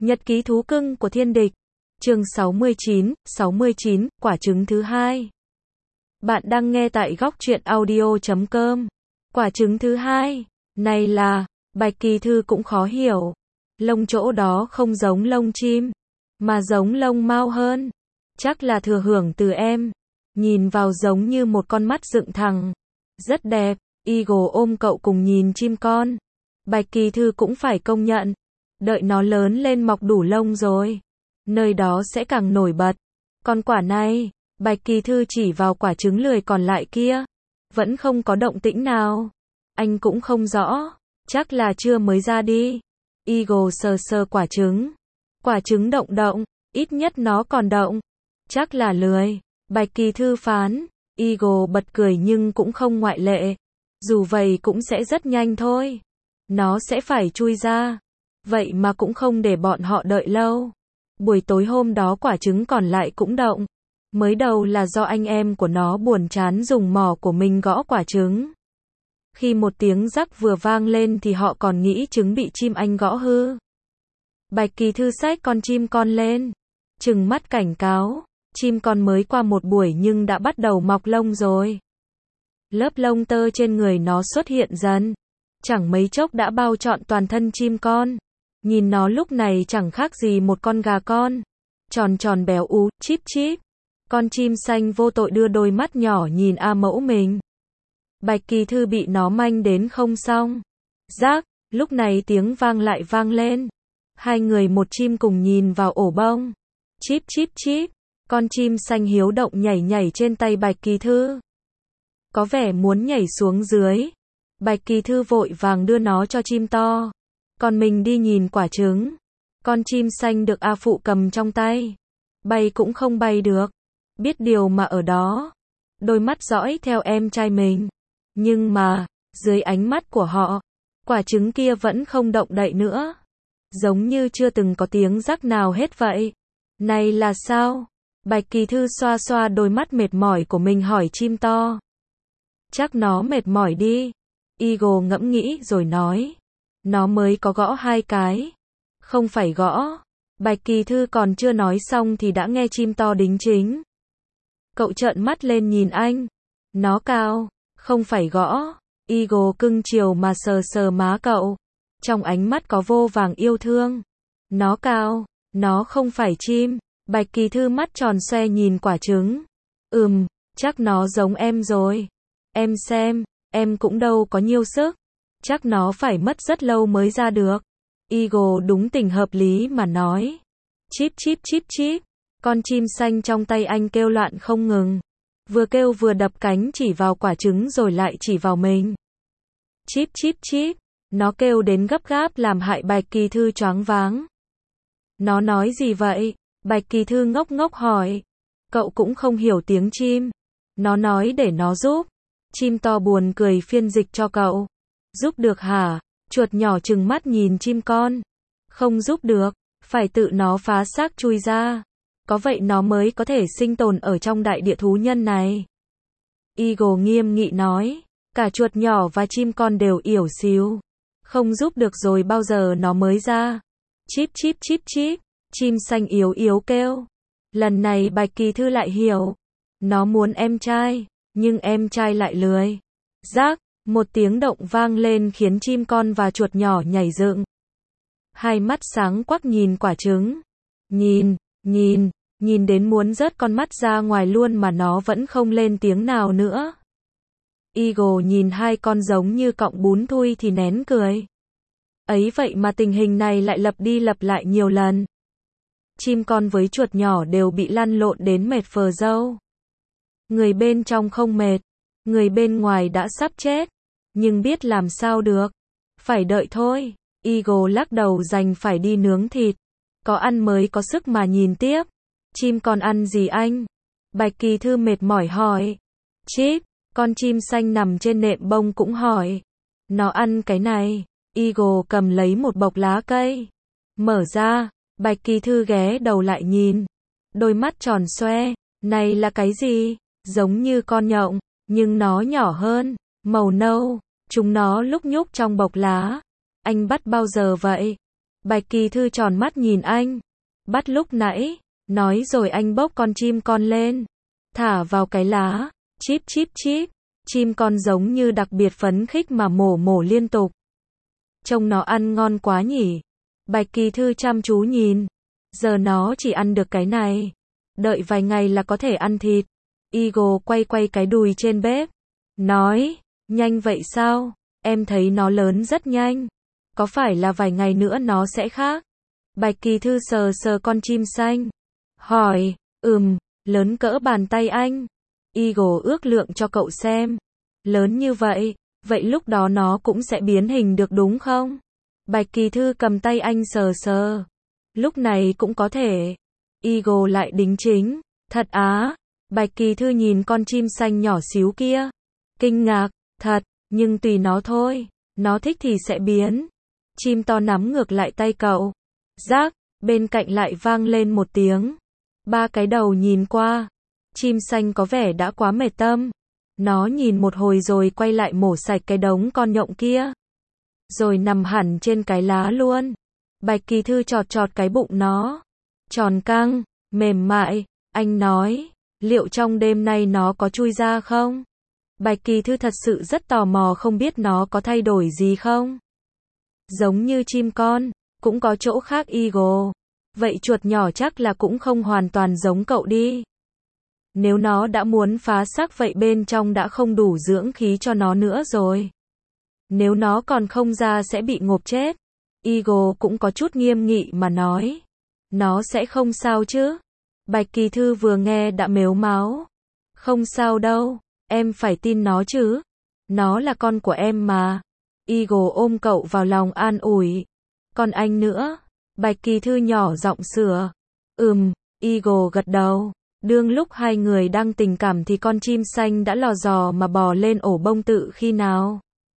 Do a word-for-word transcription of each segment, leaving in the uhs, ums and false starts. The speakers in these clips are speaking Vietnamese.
Nhật ký thú cưng của thiên địch. Chương sáu mươi chín, sáu mươi chín, quả trứng thứ hai. Bạn đang nghe tại góc truyện audio chấm com. Quả trứng thứ hai, này là, Bạch Kỳ Thư cũng khó hiểu. Lông chỗ đó không giống lông chim, mà giống lông mao hơn. Chắc là thừa hưởng từ em. Nhìn vào giống như một con mắt dựng thẳng. Rất đẹp, Eagle ôm cậu cùng nhìn chim con. Bạch Kỳ Thư cũng phải công nhận. Đợi nó lớn lên mọc đủ lông rồi, nơi đó sẽ càng nổi bật. Còn quả này, Bạch Kỳ Thư chỉ vào quả trứng lười còn lại kia. Vẫn không có động tĩnh nào. Anh cũng không rõ, chắc là chưa mới ra đi. Eagle sờ sờ quả trứng. Quả trứng động động, ít nhất nó còn động. Chắc là lười. Bạch Kỳ Thư phán. Eagle bật cười nhưng cũng không ngoại lệ. Dù vậy cũng sẽ rất nhanh thôi. Nó sẽ phải chui ra. Vậy mà cũng không để bọn họ đợi lâu. Buổi tối hôm đó quả trứng còn lại cũng động. Mới đầu là do anh em của nó buồn chán dùng mỏ của mình gõ quả trứng. Khi một tiếng rắc vừa vang lên thì họ còn nghĩ trứng bị chim anh gõ hư. Bạch Kỳ Thư xách con chim con lên, trừng mắt cảnh cáo. Chim con mới qua một buổi nhưng đã bắt đầu mọc lông rồi. Lớp lông tơ trên người nó xuất hiện dần. Chẳng mấy chốc đã bao trọn toàn thân chim con. Nhìn nó lúc này chẳng khác gì một con gà con. Tròn tròn béo ú, chíp chíp. Con chim xanh vô tội đưa đôi mắt nhỏ nhìn A mẫu mình. Bạch Kỳ Thư bị nó manh đến không xong. Rác, lúc này tiếng vang lại vang lên. Hai người một chim cùng nhìn vào ổ bông. Chíp chíp chíp. Con chim xanh hiếu động nhảy nhảy trên tay Bạch Kỳ Thư. Có vẻ muốn nhảy xuống dưới. Bạch Kỳ Thư vội vàng đưa nó cho chim to. Còn mình đi nhìn quả trứng. Con chim xanh được A Phụ cầm trong tay. Bay cũng không bay được. Biết điều mà ở đó. Đôi mắt dõi theo em trai mình. Nhưng mà, dưới ánh mắt của họ, quả trứng kia vẫn không động đậy nữa. Giống như chưa từng có tiếng rắc nào hết vậy. Này là sao? Bạch Kỳ Thư xoa xoa đôi mắt mệt mỏi của mình hỏi chim to. Chắc nó mệt mỏi đi. Eagle ngẫm nghĩ rồi nói. Nó mới có gõ hai cái. Không phải gõ. Bạch Kỳ Thư còn chưa nói xong thì đã nghe chim to đính chính. Cậu trợn mắt lên nhìn anh. Nó cao. Không phải gõ. Eagle cưng chiều mà sờ sờ má cậu. Trong ánh mắt có vô vàng yêu thương. Nó cao. Nó không phải chim. Bạch Kỳ Thư mắt tròn xoe nhìn quả trứng. Ừm, chắc nó giống em rồi. Em xem, em cũng đâu có nhiều sức. Chắc nó phải mất rất lâu mới ra được. Eagle đúng tình hợp lý mà nói. Chíp chíp chíp chíp. Con chim xanh trong tay anh kêu loạn không ngừng. Vừa kêu vừa đập cánh chỉ vào quả trứng rồi lại chỉ vào mình. Chíp chíp chíp. Nó kêu đến gấp gáp làm hại Bạch Kỳ Thư choáng váng. Nó nói gì vậy? Bạch Kỳ Thư ngốc ngốc hỏi. Cậu cũng không hiểu tiếng chim. Nó nói để nó giúp. Chim to buồn cười phiên dịch cho cậu. Giúp được hả? Chuột nhỏ trừng mắt nhìn chim con. Không giúp được, phải tự nó phá xác chui ra. Có vậy nó mới có thể sinh tồn ở trong đại địa thú nhân này. Eagle nghiêm nghị nói. Cả chuột nhỏ và chim con đều yểu xìu. Không giúp được rồi bao giờ nó mới ra. Chíp chíp chíp chíp. Chim xanh yếu yếu kêu. Lần này Bạch Kỳ Thư lại hiểu. Nó muốn em trai, nhưng em trai lại lười. Rác, một tiếng động vang lên khiến chim con và chuột nhỏ nhảy dựng. Hai mắt sáng quắc nhìn quả trứng. Nhìn, nhìn, nhìn đến muốn rớt con mắt ra ngoài luôn mà nó vẫn không lên tiếng nào nữa. Eagle nhìn hai con giống như cọng bún thui thì nén cười. Ấy vậy mà tình hình này lại lặp đi lặp lại nhiều lần. Chim con với chuột nhỏ đều bị lăn lộn đến mệt phờ râu. Người bên trong không mệt, người bên ngoài đã sắp chết, nhưng biết làm sao được. Phải đợi thôi. Eagle lắc đầu dành phải đi nướng thịt. Có ăn mới có sức mà nhìn tiếp. Chim con ăn gì anh? Bạch Kỳ Thư mệt mỏi hỏi. Chíp, con chim xanh nằm trên nệm bông cũng hỏi. Nó ăn cái này. Eagle cầm lấy một bọc lá cây. Mở ra. Bạch Kỳ Thư ghé đầu lại nhìn. Đôi mắt tròn xoe. Này là cái gì? Giống như con nhộng, nhưng nó nhỏ hơn, màu nâu. Chúng nó lúc nhúc trong bọc lá. Anh bắt bao giờ vậy? Bạch Kỳ Thư tròn mắt nhìn anh. Bắt lúc nãy, nói rồi anh bốc con chim con lên, thả vào cái lá, chíp chíp chíp, chim con giống như đặc biệt phấn khích mà mổ mổ liên tục. Trông nó ăn ngon quá nhỉ. Bạch Kỳ Thư chăm chú nhìn, giờ nó chỉ ăn được cái này, đợi vài ngày là có thể ăn thịt. Eagle quay quay cái đùi trên bếp, nói, nhanh vậy sao, em thấy nó lớn rất nhanh, có phải là vài ngày nữa nó sẽ khác? Bạch Kỳ Thư sờ sờ con chim xanh, hỏi, ừm, lớn cỡ bàn tay anh. Eagle ước lượng cho cậu xem, lớn như vậy, vậy lúc đó nó cũng sẽ biến hình được đúng không? Bạch Kỳ Thư cầm tay anh sờ sờ, lúc này cũng có thể. Eagle lại đính chính, thật á? Bạch Kỳ Thư nhìn con chim xanh nhỏ xíu kia, kinh ngạc, thật, nhưng tùy nó thôi, nó thích thì sẽ biến. Chim to nắm ngược lại tay cậu. Rác, bên cạnh lại vang lên một tiếng. Ba cái đầu nhìn qua, chim xanh có vẻ đã quá mệt tâm. Nó nhìn một hồi rồi quay lại mổ sạch cái đống con nhộng kia, rồi nằm hẳn trên cái lá luôn. Bạch Kỳ Thư chọt chọt cái bụng nó, tròn căng, mềm mại. Anh nói, liệu trong đêm nay nó có chui ra không? Bạch Kỳ Thư thật sự rất tò mò không biết nó có thay đổi gì không. Giống như chim con, cũng có chỗ khác Eagle. Vậy chuột nhỏ chắc là cũng không hoàn toàn giống cậu đi. Nếu nó đã muốn phá xác vậy bên trong đã không đủ dưỡng khí cho nó nữa rồi. Nếu nó còn không ra sẽ bị ngộp chết. Eagle cũng có chút nghiêm nghị mà nói. Nó sẽ không sao chứ? Bạch Kỳ Thư vừa nghe đã mếu máo. Không sao đâu, em phải tin nó chứ. Nó là con của em mà. Eagle ôm cậu vào lòng an ủi. Còn anh nữa? Bạch Kỳ Thư nhỏ giọng sửa. Ừm, Eagle gật đầu. Đương lúc hai người đang tình cảm thì con chim xanh đã lò dò mà bò lên ổ bông tự khi nào.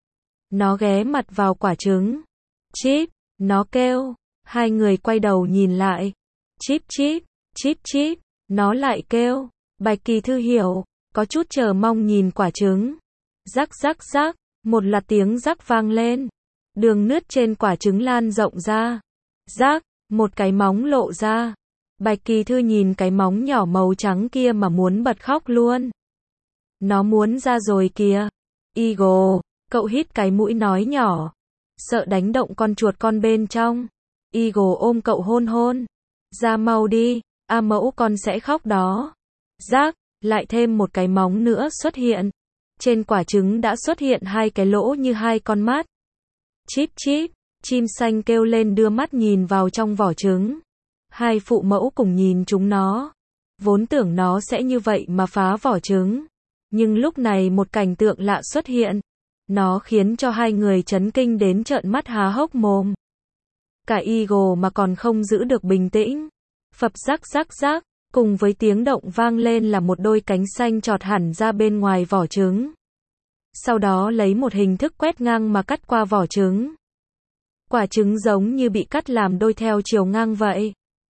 Nó ghé mặt vào quả trứng. Chíp, nó kêu. Hai người quay đầu nhìn lại. Chíp chíp, chíp chíp, nó lại kêu. Bạch Kỳ Thư hiểu, có chút chờ mong nhìn quả trứng. Rắc rắc rắc, một loạt tiếng rắc vang lên. Đường nứt trên quả trứng lan rộng ra. Rắc, một cái móng lộ ra. Bạch Kỳ Thư nhìn cái móng nhỏ màu trắng kia mà muốn bật khóc luôn. Nó muốn ra rồi kìa. Eagle, cậu hít cái mũi nói nhỏ. Sợ đánh động con chuột con bên trong. Eagle ôm cậu hôn hôn. Ra mau đi, A Mẫu con sẽ khóc đó. Rác, lại thêm một cái móng nữa xuất hiện. Trên quả trứng đã xuất hiện hai cái lỗ như hai con mắt. Chíp chíp, chim xanh kêu lên đưa mắt nhìn vào trong vỏ trứng. Hai phụ mẫu cùng nhìn chúng nó. Vốn tưởng nó sẽ như vậy mà phá vỏ trứng. Nhưng lúc này một cảnh tượng lạ xuất hiện. Nó khiến cho hai người chấn kinh đến trợn mắt há hốc mồm. Cả Eagle mà còn không giữ được bình tĩnh. Phập rắc rắc rắc, cùng với tiếng động vang lên là một đôi cánh xanh trọt hẳn ra bên ngoài vỏ trứng. Sau đó lấy một hình thức quét ngang mà cắt qua vỏ trứng. Quả trứng giống như bị cắt làm đôi theo chiều ngang vậy.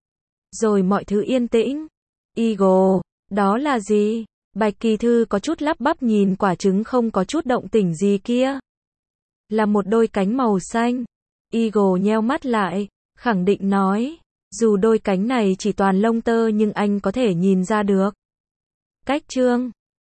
Rồi mọi thứ yên tĩnh. Eagle, đó là gì? Bạch Kỳ Thư có chút lắp bắp nhìn quả trứng không có chút động tĩnh gì kia. Là một đôi cánh màu xanh. Eagle nheo mắt lại, khẳng định nói. Dù đôi cánh này chỉ toàn lông tơ nhưng anh có thể nhìn ra được. Cách chương